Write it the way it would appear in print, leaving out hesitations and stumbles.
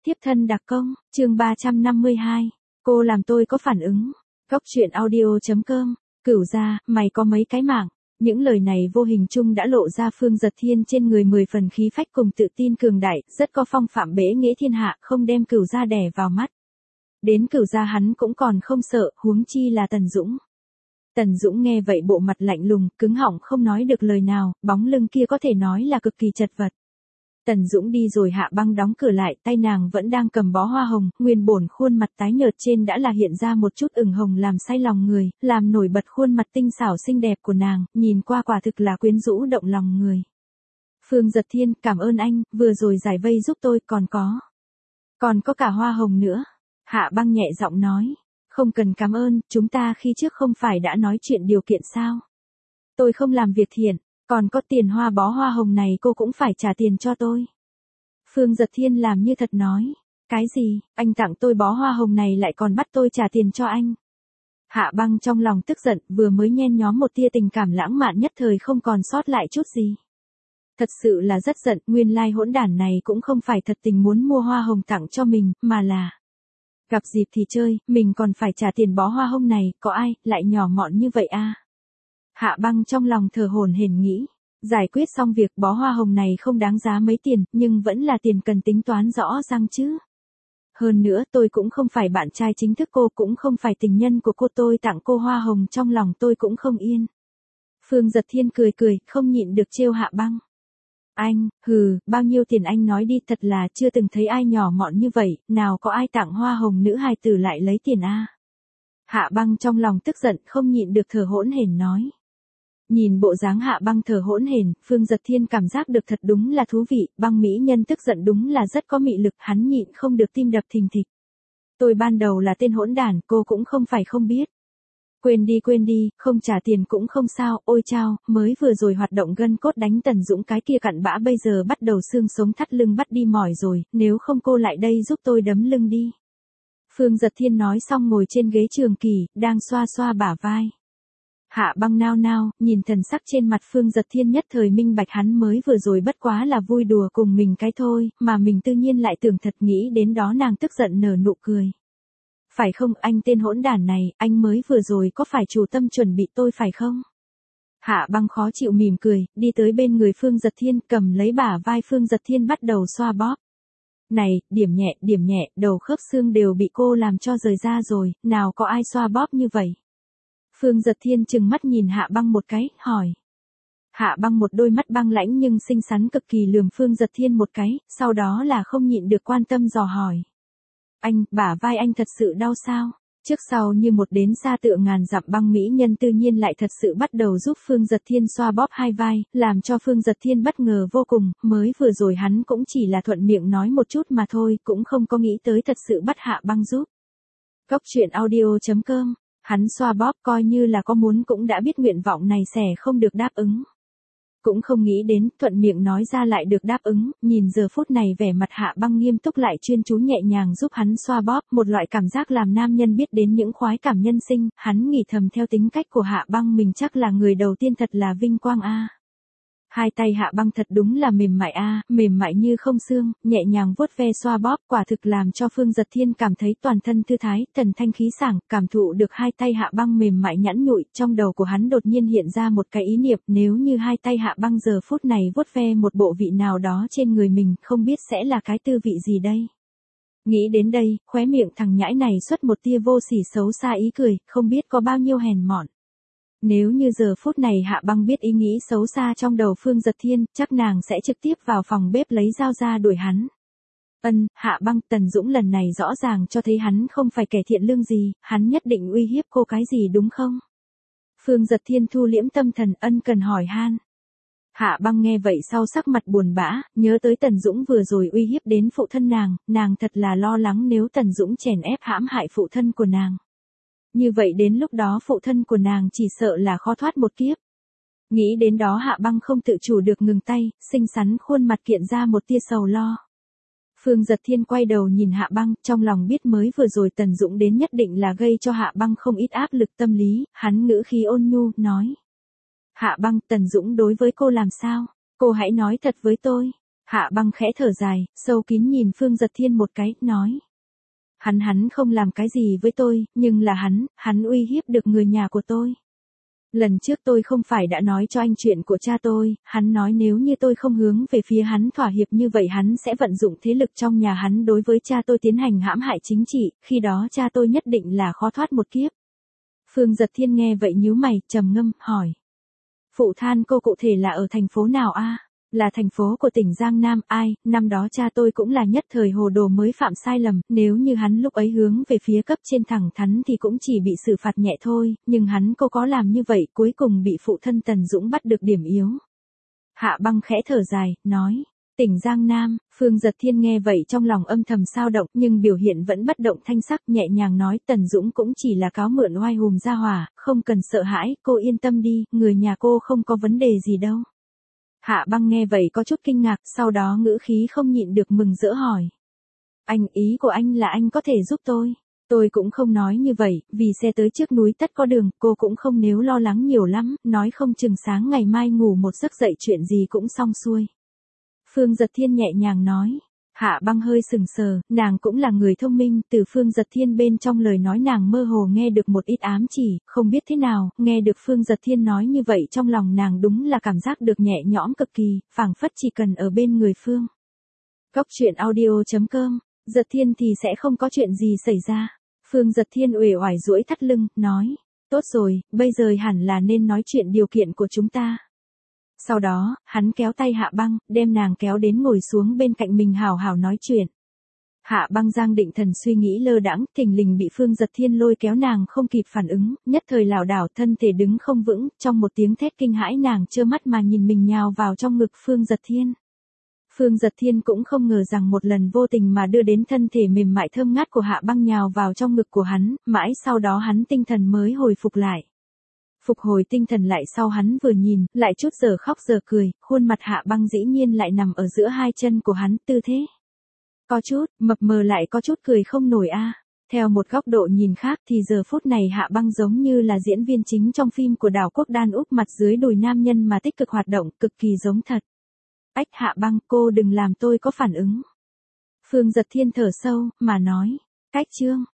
Tiếp thân đặc công, chương 352. Cô làm tôi có phản ứng. Góc truyện audio.com. Cửu gia, mày có mấy cái mạng. Những lời này vô hình chung đã lộ ra Phương Dật Thiên trên người 10 phần khí phách cùng tự tin cường đại, rất có phong phạm bế nghệ thiên hạ, không đem Cửu gia đè vào mắt. Đến Cửu gia hắn cũng còn không sợ, huống chi là Tần Dũng. Tần Dũng nghe vậy bộ mặt lạnh lùng, cứng họng không nói được lời nào, bóng lưng kia có thể nói là cực kỳ chật vật. Tần Dũng đi rồi Hạ Băng đóng cửa lại, tay nàng vẫn đang cầm bó hoa hồng, nguyên bổn khuôn mặt tái nhợt trên đã là hiện ra một chút ửng hồng làm say lòng người, làm nổi bật khuôn mặt tinh xảo xinh đẹp của nàng, nhìn qua quả thực là quyến rũ động lòng người. Phương Dật Thiên, cảm ơn anh, vừa rồi giải vây giúp tôi, còn có cả hoa hồng nữa. Hạ Băng nhẹ giọng nói, không cần cảm ơn, chúng ta khi trước không phải đã nói chuyện điều kiện sao? Tôi không làm việc thiện. Còn có tiền hoa bó hoa hồng này cô cũng phải trả tiền cho tôi. Phương Dật Thiên làm như thật nói. Cái gì, anh tặng tôi bó hoa hồng này lại còn bắt tôi trả tiền cho anh. Hạ Băng trong lòng tức giận, vừa mới nhen nhóm một tia tình cảm lãng mạn nhất thời không còn sót lại chút gì. Thật sự là rất giận, nguyên lai hỗn đản này cũng không phải thật tình muốn mua hoa hồng tặng cho mình, mà là gặp dịp thì chơi, mình còn phải trả tiền bó hoa hồng này, có ai lại nhỏ mọn như vậy à? Hạ Băng trong lòng thở hổn hển nghĩ, giải quyết xong việc bó hoa hồng này không đáng giá mấy tiền, nhưng vẫn là tiền cần tính toán rõ ràng chứ. Hơn nữa tôi cũng không phải bạn trai chính thức cô, cũng không phải tình nhân của cô, tôi tặng cô hoa hồng trong lòng tôi cũng không yên. Phương Dật Thiên cười cười, không nhịn được trêu Hạ Băng. Anh, bao nhiêu tiền anh nói đi, thật là chưa từng thấy ai nhỏ mọn như vậy, nào có ai tặng hoa hồng nữ hài tử lại lấy tiền à. Hạ Băng trong lòng tức giận, không nhịn được thở hỗn hển nói. Nhìn bộ dáng Hạ Băng thở hỗn hển, Phương Dật Thiên cảm giác được thật đúng là thú vị, Băng mỹ nhân tức giận đúng là rất có mị lực, hắn nhịn không được tim đập thình thịch. Tôi ban đầu là tên hỗn đản, cô cũng không phải không biết. Quên đi, không trả tiền cũng không sao, ôi chao, mới vừa rồi hoạt động gân cốt đánh Tần Dũng cái kia cặn bã bây giờ bắt đầu xương sống thắt lưng bắt đi mỏi rồi, nếu không cô lại đây giúp tôi đấm lưng đi. Phương Dật Thiên nói xong ngồi trên ghế trường kỳ, đang xoa xoa bả vai. Hạ Băng nao nao, nhìn thần sắc trên mặt Phương Dật Thiên nhất thời minh bạch hắn mới vừa rồi bất quá là vui đùa cùng mình cái thôi, mà mình tự nhiên lại tưởng thật, nghĩ đến đó nàng tức giận nở nụ cười. Phải không, anh tên hỗn đản này, anh mới vừa rồi có phải chủ tâm chuẩn bị tôi phải không? Hạ Băng khó chịu mỉm cười, đi tới bên người Phương Dật Thiên, cầm lấy bả vai Phương Dật Thiên bắt đầu xoa bóp. Này, điểm nhẹ, đầu khớp xương đều bị cô làm cho rời ra rồi, nào có ai xoa bóp như vậy? Phương Dật Thiên trừng mắt nhìn Hạ Băng một cái, hỏi. Hạ Băng một đôi mắt băng lãnh nhưng xinh xắn cực kỳ lườm Phương Dật Thiên một cái, sau đó là không nhịn được quan tâm dò hỏi. Anh, bả vai anh thật sự đau sao? Trước sau như một đến xa tựa ngàn dặm Băng mỹ nhân tự nhiên lại thật sự bắt đầu giúp Phương Dật Thiên xoa bóp hai vai, làm cho Phương Dật Thiên bất ngờ vô cùng, mới vừa rồi hắn cũng chỉ là thuận miệng nói một chút mà thôi, cũng không có nghĩ tới thật sự bắt Hạ Băng giúp. Góc truyện audio.com. Hắn xoa bóp coi như là có muốn cũng đã biết nguyện vọng này sẽ không được đáp ứng. Cũng không nghĩ đến, thuận miệng nói ra lại được đáp ứng, nhìn giờ phút này vẻ mặt Hạ Băng nghiêm túc lại chuyên chú nhẹ nhàng giúp hắn xoa bóp, một loại cảm giác làm nam nhân biết đến những khoái cảm nhân sinh, hắn nghĩ thầm theo tính cách của Hạ Băng mình chắc là người đầu tiên thật là vinh quang a. Hai tay Hạ Băng thật đúng là mềm mại a, mềm mại như không xương, nhẹ nhàng vuốt ve xoa bóp, quả thực làm cho Phương Dật Thiên cảm thấy toàn thân thư thái, thần thanh khí sảng, cảm thụ được hai tay Hạ Băng mềm mại nhẵn nhụi, trong đầu của hắn đột nhiên hiện ra một cái ý niệm, nếu như hai tay Hạ Băng giờ phút này vuốt ve một bộ vị nào đó trên người mình, không biết sẽ là cái tư vị gì đây. Nghĩ đến đây, khóe miệng thằng nhãi này xuất một tia vô sỉ xấu xa ý cười, không biết có bao nhiêu hèn mọn. Nếu như giờ phút này Hạ Băng biết ý nghĩ xấu xa trong đầu Phương Dật Thiên, chắc nàng sẽ trực tiếp vào phòng bếp lấy dao ra đuổi hắn. Hạ Băng, Tần Dũng lần này rõ ràng cho thấy hắn không phải kẻ thiện lương gì, hắn nhất định uy hiếp cô cái gì đúng không? Phương Dật Thiên thu liễm tâm thần ân cần hỏi han. Hạ Băng nghe vậy sau sắc mặt buồn bã, nhớ tới Tần Dũng vừa rồi uy hiếp đến phụ thân nàng thật là lo lắng nếu Tần Dũng chèn ép hãm hại phụ thân của nàng. Như vậy đến lúc đó phụ thân của nàng chỉ sợ là khó thoát một kiếp. Nghĩ đến đó Hạ Băng không tự chủ được ngừng tay, xinh xắn khuôn mặt kiện ra một tia sầu lo. Phương Dật Thiên quay đầu nhìn Hạ Băng, trong lòng biết mới vừa rồi Tần Dũng đến nhất định là gây cho Hạ Băng không ít áp lực tâm lý, hắn ngữ khí ôn nhu, nói. Hạ Băng, Tần Dũng đối với cô làm sao? Cô hãy nói thật với tôi. Hạ băng khẽ thở dài, sâu kín nhìn Phương Giật Thiên một cái, nói. Hắn không làm cái gì với tôi, nhưng là hắn uy hiếp được người nhà của tôi. Lần trước tôi không phải đã nói cho anh chuyện của cha tôi, hắn nói nếu như tôi không hướng về phía hắn thỏa hiệp như vậy hắn sẽ vận dụng thế lực trong nhà hắn đối với cha tôi tiến hành hãm hại chính trị, khi đó cha tôi nhất định là khó thoát một kiếp. Phương Giật Thiên nghe vậy nhíu mày, trầm ngâm, hỏi. Phụ than cô cụ thể là ở thành phố nào a? Là thành phố của tỉnh Giang Nam, ai, năm đó cha tôi cũng là nhất thời hồ đồ mới phạm sai lầm, nếu như hắn lúc ấy hướng về phía cấp trên thẳng thắn thì cũng chỉ bị xử phạt nhẹ thôi, nhưng hắn cô có làm như vậy cuối cùng bị phụ thân Tần Dũng bắt được điểm yếu. Hạ băng khẽ thở dài, nói, tỉnh Giang Nam, Phương Giật Thiên nghe vậy trong lòng âm thầm sao động nhưng biểu hiện vẫn bất động thanh sắc nhẹ nhàng nói Tần Dũng cũng chỉ là cáo mượn oai hùm ra hỏa, không cần sợ hãi, cô yên tâm đi, người nhà cô không có vấn đề gì đâu. Hạ băng nghe vậy có chút kinh ngạc, sau đó ngữ khí không nhịn được mừng rỡ hỏi. Anh, ý của anh là anh có thể giúp tôi. Tôi cũng không nói như vậy, vì xe tới trước núi tất có đường, cô cũng không nếu lo lắng nhiều lắm, nói không chừng sáng ngày mai ngủ một giấc dậy chuyện gì cũng xong xuôi. Phương Giật Thiên nhẹ nhàng nói. Hạ băng hơi sừng sờ, nàng cũng là người thông minh, từ Phương Giật Thiên bên trong lời nói nàng mơ hồ nghe được một ít ám chỉ, không biết thế nào, nghe được Phương Giật Thiên nói như vậy trong lòng nàng đúng là cảm giác được nhẹ nhõm cực kỳ, phảng phất chỉ cần ở bên người Phương. Góc truyện audio.com, Giật Thiên thì sẽ không có chuyện gì xảy ra. Phương Giật Thiên uể oải duỗi thắt lưng, nói, tốt rồi, bây giờ hẳn là nên nói chuyện điều kiện của chúng ta. Sau đó, hắn kéo tay Hạ băng, đem nàng kéo đến ngồi xuống bên cạnh mình hào hào nói chuyện. Hạ băng giang định thần suy nghĩ lơ đãng, thình lình bị Phương Giật Thiên lôi kéo nàng không kịp phản ứng, nhất thời lảo đảo thân thể đứng không vững, trong một tiếng thét kinh hãi nàng trơ mắt mà nhìn mình nhào vào trong ngực Phương Giật Thiên. Phương Giật Thiên cũng không ngờ rằng một lần vô tình mà đưa đến thân thể mềm mại thơm ngát của Hạ băng nhào vào trong ngực của hắn, mãi sau đó hắn tinh thần mới hồi phục lại. Phục hồi tinh thần lại sau hắn vừa nhìn, lại chút giờ khóc giờ cười, khuôn mặt Hạ băng dĩ nhiên lại nằm ở giữa hai chân của hắn, tư thế. Có chút, mập mờ lại có chút cười không nổi a. Theo một góc độ nhìn khác thì giờ phút này Hạ băng giống như là diễn viên chính trong phim của Đào Quốc Đan úp mặt dưới đùi nam nhân mà tích cực hoạt động, cực kỳ giống thật. Ách Hạ băng, cô đừng làm tôi có phản ứng. Phương Giật Thiên thở sâu, mà nói, cách chương.